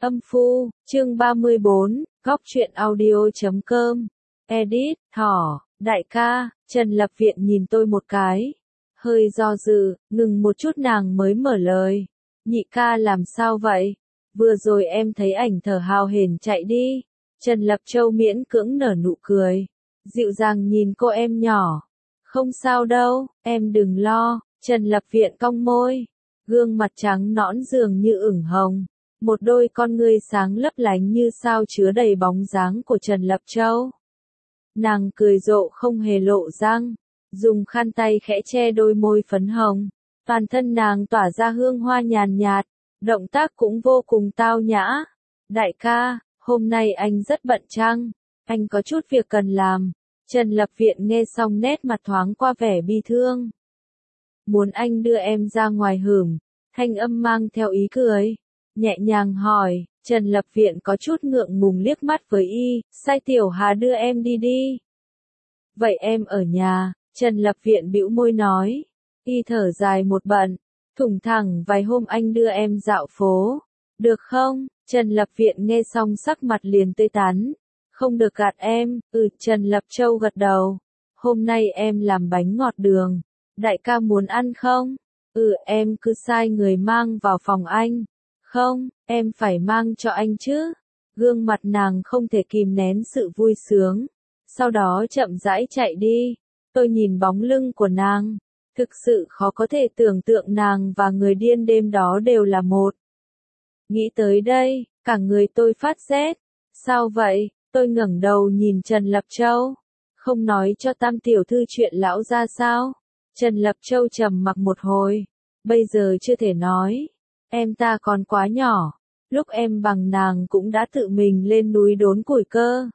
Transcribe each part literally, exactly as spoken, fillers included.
Âm phu, chương ba mươi bốn, góc truyện audio chấm com. Edit, thỏ, đại ca, Trần Lập Viện nhìn tôi một cái. Hơi do dự, ngừng một chút nàng mới mở lời. Nhị ca làm sao vậy? Vừa rồi em thấy ảnh thở hào hển chạy đi. Trần Lập Châu miễn cưỡng nở nụ cười. Dịu dàng nhìn cô em nhỏ. Không sao đâu, em đừng lo. Trần Lập Viện cong môi. Gương mặt trắng nõn dường như ửng hồng. Một đôi con ngươi sáng lấp lánh như sao chứa đầy bóng dáng của Trần Lập Châu. Nàng cười rộ không hề lộ răng, dùng khăn tay khẽ che đôi môi phấn hồng. Toàn thân nàng tỏa ra hương hoa nhàn nhạt, động tác cũng vô cùng tao nhã. Đại ca, hôm nay anh rất bận chăng? Anh có chút việc cần làm. Trần Lập Viện nghe xong nét mặt thoáng qua vẻ bi thương. Muốn anh đưa em ra ngoài hửm, thanh âm mang theo ý cười. Nhẹ nhàng hỏi, Trần Lập Viện có chút ngượng ngùng liếc mắt với y, sai Tiểu Hà đưa em đi đi. Vậy em ở nhà, Trần Lập Viện bĩu môi nói. Y thở dài một bận, thủng thẳng vài hôm anh đưa em dạo phố. Được không? Trần Lập Viện nghe xong sắc mặt liền tươi tắn. Không được gạt em, ừ, Trần Lập Châu gật đầu. Hôm nay em làm bánh ngọt đường. Đại ca muốn ăn không? Ừ, em cứ sai người mang vào phòng anh. Không, em phải mang cho anh chứ. Gương mặt nàng không thể kìm nén sự vui sướng. Sau đó chậm rãi chạy đi. Tôi nhìn bóng lưng của nàng. Thực sự khó có thể tưởng tượng nàng và người điên đêm đó đều là một. Nghĩ tới đây, cả người tôi phát rét. Sao vậy? Tôi ngẩng đầu nhìn Trần Lập Châu. Không nói cho Tam tiểu thư chuyện lão ra sao? Trần Lập Châu trầm mặc một hồi. Bây giờ chưa thể nói. Em ta còn quá nhỏ, lúc em bằng nàng cũng đã tự mình lên núi đốn củi cơ.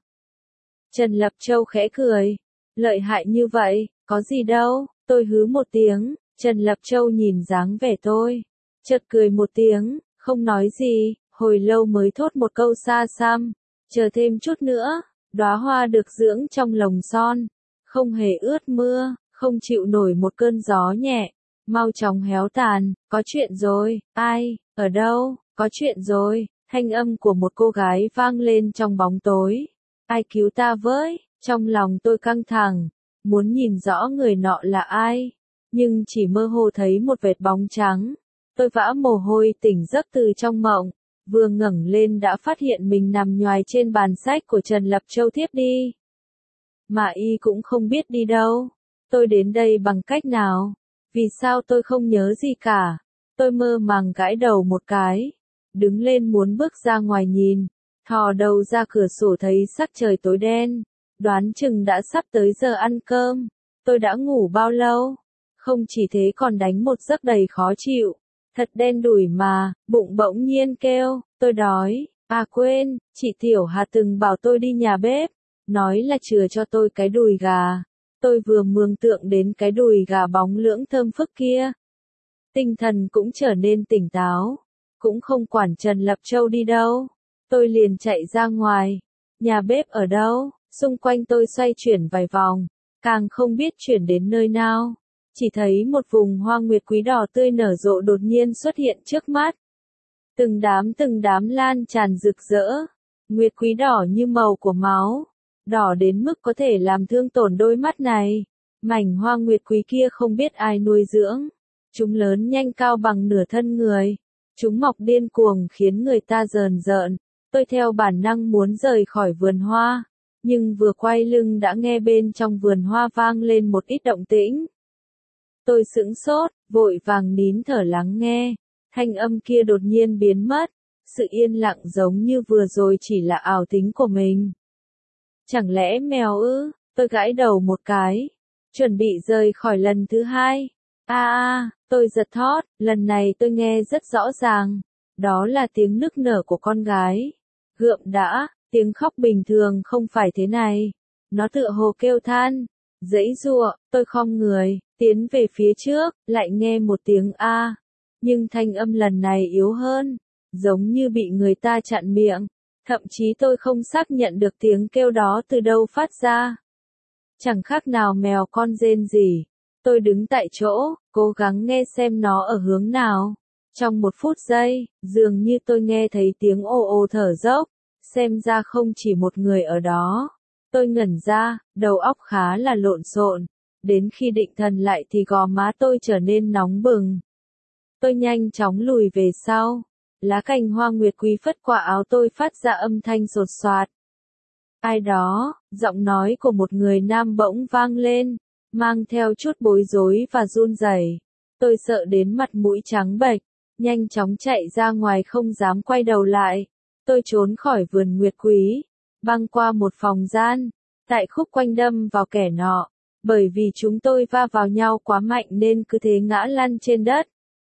Trần Lập Châu khẽ cười, lợi hại như vậy, có gì đâu, tôi hứ một tiếng, Trần Lập Châu nhìn dáng vẻ tôi, chợt cười một tiếng, không nói gì, hồi lâu mới thốt một câu xa xăm, chờ thêm chút nữa, đóa hoa được dưỡng trong lồng son, không hề ướt mưa, không chịu nổi một cơn gió nhẹ. Mau chóng héo tàn, có chuyện rồi, ai, ở đâu, có chuyện rồi, thanh âm của một cô gái vang lên trong bóng tối. Ai cứu ta với, trong lòng tôi căng thẳng, muốn nhìn rõ người nọ là ai, nhưng chỉ mơ hồ thấy một vệt bóng trắng. Tôi vã mồ hôi tỉnh giấc từ trong mộng, vừa ngẩng lên đã phát hiện mình nằm nhoài trên bàn sách của Trần Lập Châu thiếp đi. Mà y cũng không biết đi đâu, tôi đến đây bằng cách nào? Vì sao tôi không nhớ gì cả? Tôi mơ màng gãi đầu một cái. Đứng lên muốn bước ra ngoài nhìn. Thò đầu ra cửa sổ thấy sắc trời tối đen. Đoán chừng đã sắp tới giờ ăn cơm. Tôi đã ngủ bao lâu? Không chỉ thế còn đánh một giấc đầy khó chịu. Thật đen đủi mà, bụng bỗng nhiên kêu, tôi đói. À quên, chị Tiểu Hà từng bảo tôi đi nhà bếp. Nói là chừa cho tôi cái đùi gà. Tôi vừa mường tượng đến cái đùi gà bóng lưỡng thơm phức kia. Tinh thần cũng trở nên tỉnh táo. Cũng không quản Trần Lập Châu đi đâu. Tôi liền chạy ra ngoài. Nhà bếp ở đâu? Xung quanh tôi xoay chuyển vài vòng. Càng không biết chuyển đến nơi nào. Chỉ thấy một vùng hoa nguyệt quý đỏ tươi nở rộ đột nhiên xuất hiện trước mắt. Từng đám từng đám lan tràn rực rỡ. Nguyệt quý đỏ như màu của máu. Đỏ đến mức có thể làm thương tổn đôi mắt này. Mảnh hoa nguyệt quý kia không biết ai nuôi dưỡng. Chúng lớn nhanh cao bằng nửa thân người. Chúng mọc điên cuồng khiến người ta rờn rợn. Tôi theo bản năng muốn rời khỏi vườn hoa. Nhưng vừa quay lưng đã nghe bên trong vườn hoa vang lên một ít động tĩnh. Tôi sững sốt, vội vàng nín thở lắng nghe. Thanh âm kia đột nhiên biến mất. Sự yên lặng giống như vừa rồi chỉ là ảo tính của mình. Chẳng lẽ mèo ư? Tôi gãi đầu một cái. Chuẩn bị rời khỏi lần thứ hai. A a, tôi giật thót, lần này tôi nghe rất rõ ràng. Đó là tiếng nức nở của con gái. Gượm đã, tiếng khóc bình thường không phải thế này. Nó tựa hồ kêu than. Giãy giụa, tôi khom người, tiến về phía trước, lại nghe một tiếng a. Nhưng thanh âm lần này yếu hơn. Giống như bị người ta chặn miệng. Thậm chí tôi không xác nhận được tiếng kêu đó từ đâu phát ra. Chẳng khác nào mèo con rên rỉ. Tôi đứng tại chỗ, cố gắng nghe xem nó ở hướng nào. Trong một phút giây, dường như tôi nghe thấy tiếng ồ ồ thở dốc, xem ra không chỉ một người ở đó. Tôi ngẩn ra, đầu óc khá là lộn xộn, đến khi định thần lại thì gò má tôi trở nên nóng bừng. Tôi nhanh chóng lùi về sau, lá cành hoa nguyệt quý phất qua áo tôi phát ra âm thanh sột soạt. Ai đó, giọng nói của một người nam bỗng vang lên, mang theo chút bối rối và run rẩy. Tôi sợ đến mặt mũi trắng bệch, nhanh chóng chạy ra ngoài không dám quay đầu lại. Tôi trốn khỏi vườn nguyệt quý, băng qua một phòng gian, tại khúc quanh đâm vào kẻ nọ, bởi vì chúng tôi va vào nhau quá mạnh nên cứ thế ngã lăn trên đất.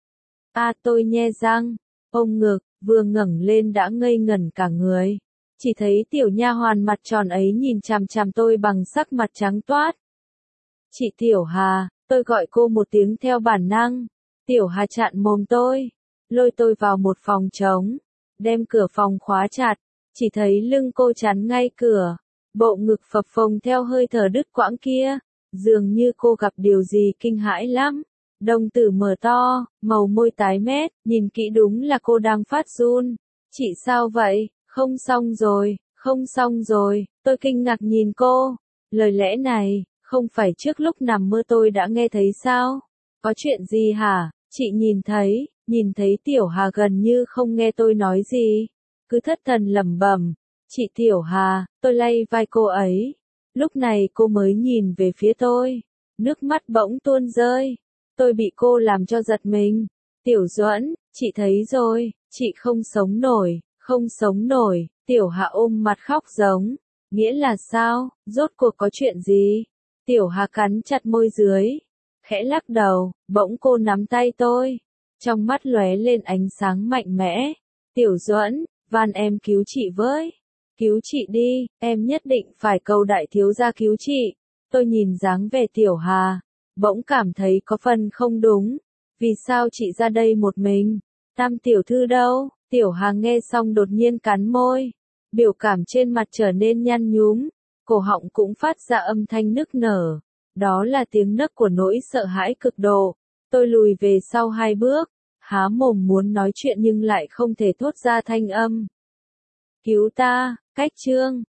A à, tôi nhe răng, ôm ngực, vừa ngẩng lên đã ngây ngẩn cả người. Chỉ thấy tiểu nha hoàn mặt tròn ấy nhìn chằm chằm tôi bằng sắc mặt trắng toát. Chị Tiểu Hà, tôi gọi cô một tiếng theo bản năng. Tiểu Hà chặn mồm tôi, lôi tôi vào một phòng trống, đem cửa phòng khóa chặt, chỉ thấy lưng cô chắn ngay cửa, bộ ngực phập phồng theo hơi thở đứt quãng kia, dường như cô gặp điều gì kinh hãi lắm. Đồng tử mở to, màu môi tái mét, nhìn kỹ đúng là cô đang phát run. Chị sao vậy? Không xong rồi, không xong rồi, tôi kinh ngạc nhìn cô. Lời lẽ này, không phải trước lúc nằm mơ tôi đã nghe thấy sao? Có chuyện gì hả? Chị nhìn thấy, nhìn thấy Tiểu Hà gần như không nghe tôi nói gì. Cứ thất thần lẩm bẩm. Chị Tiểu Hà, tôi lay vai cô ấy. Lúc này cô mới nhìn về phía tôi. Nước mắt bỗng tuôn rơi. Tôi bị cô làm cho giật mình. Tiểu Duẫn, chị thấy rồi, chị không sống nổi, không sống nổi. Tiểu Hà ôm mặt khóc giống. Nghĩa là sao? Rốt cuộc có chuyện gì? Tiểu Hà cắn chặt môi dưới, khẽ lắc đầu, bỗng cô nắm tay tôi. Trong mắt lóe lên ánh sáng mạnh mẽ. Tiểu Duẫn, van em cứu chị với. Cứu chị đi, em nhất định phải cầu đại thiếu gia cứu chị. Tôi nhìn dáng vẻ Tiểu Hà, bỗng cảm thấy có phần không đúng. Vì sao chị ra đây một mình? Tam tiểu thư đâu? Tiểu Hà nghe xong đột nhiên cắn môi. Biểu cảm trên mặt trở nên nhăn nhúm. Cổ họng cũng phát ra âm thanh nức nở. Đó là tiếng nấc của nỗi sợ hãi cực độ. Tôi lùi về sau hai bước, há mồm muốn nói chuyện nhưng lại không thể thốt ra thanh âm. Cứu ta, cách chương.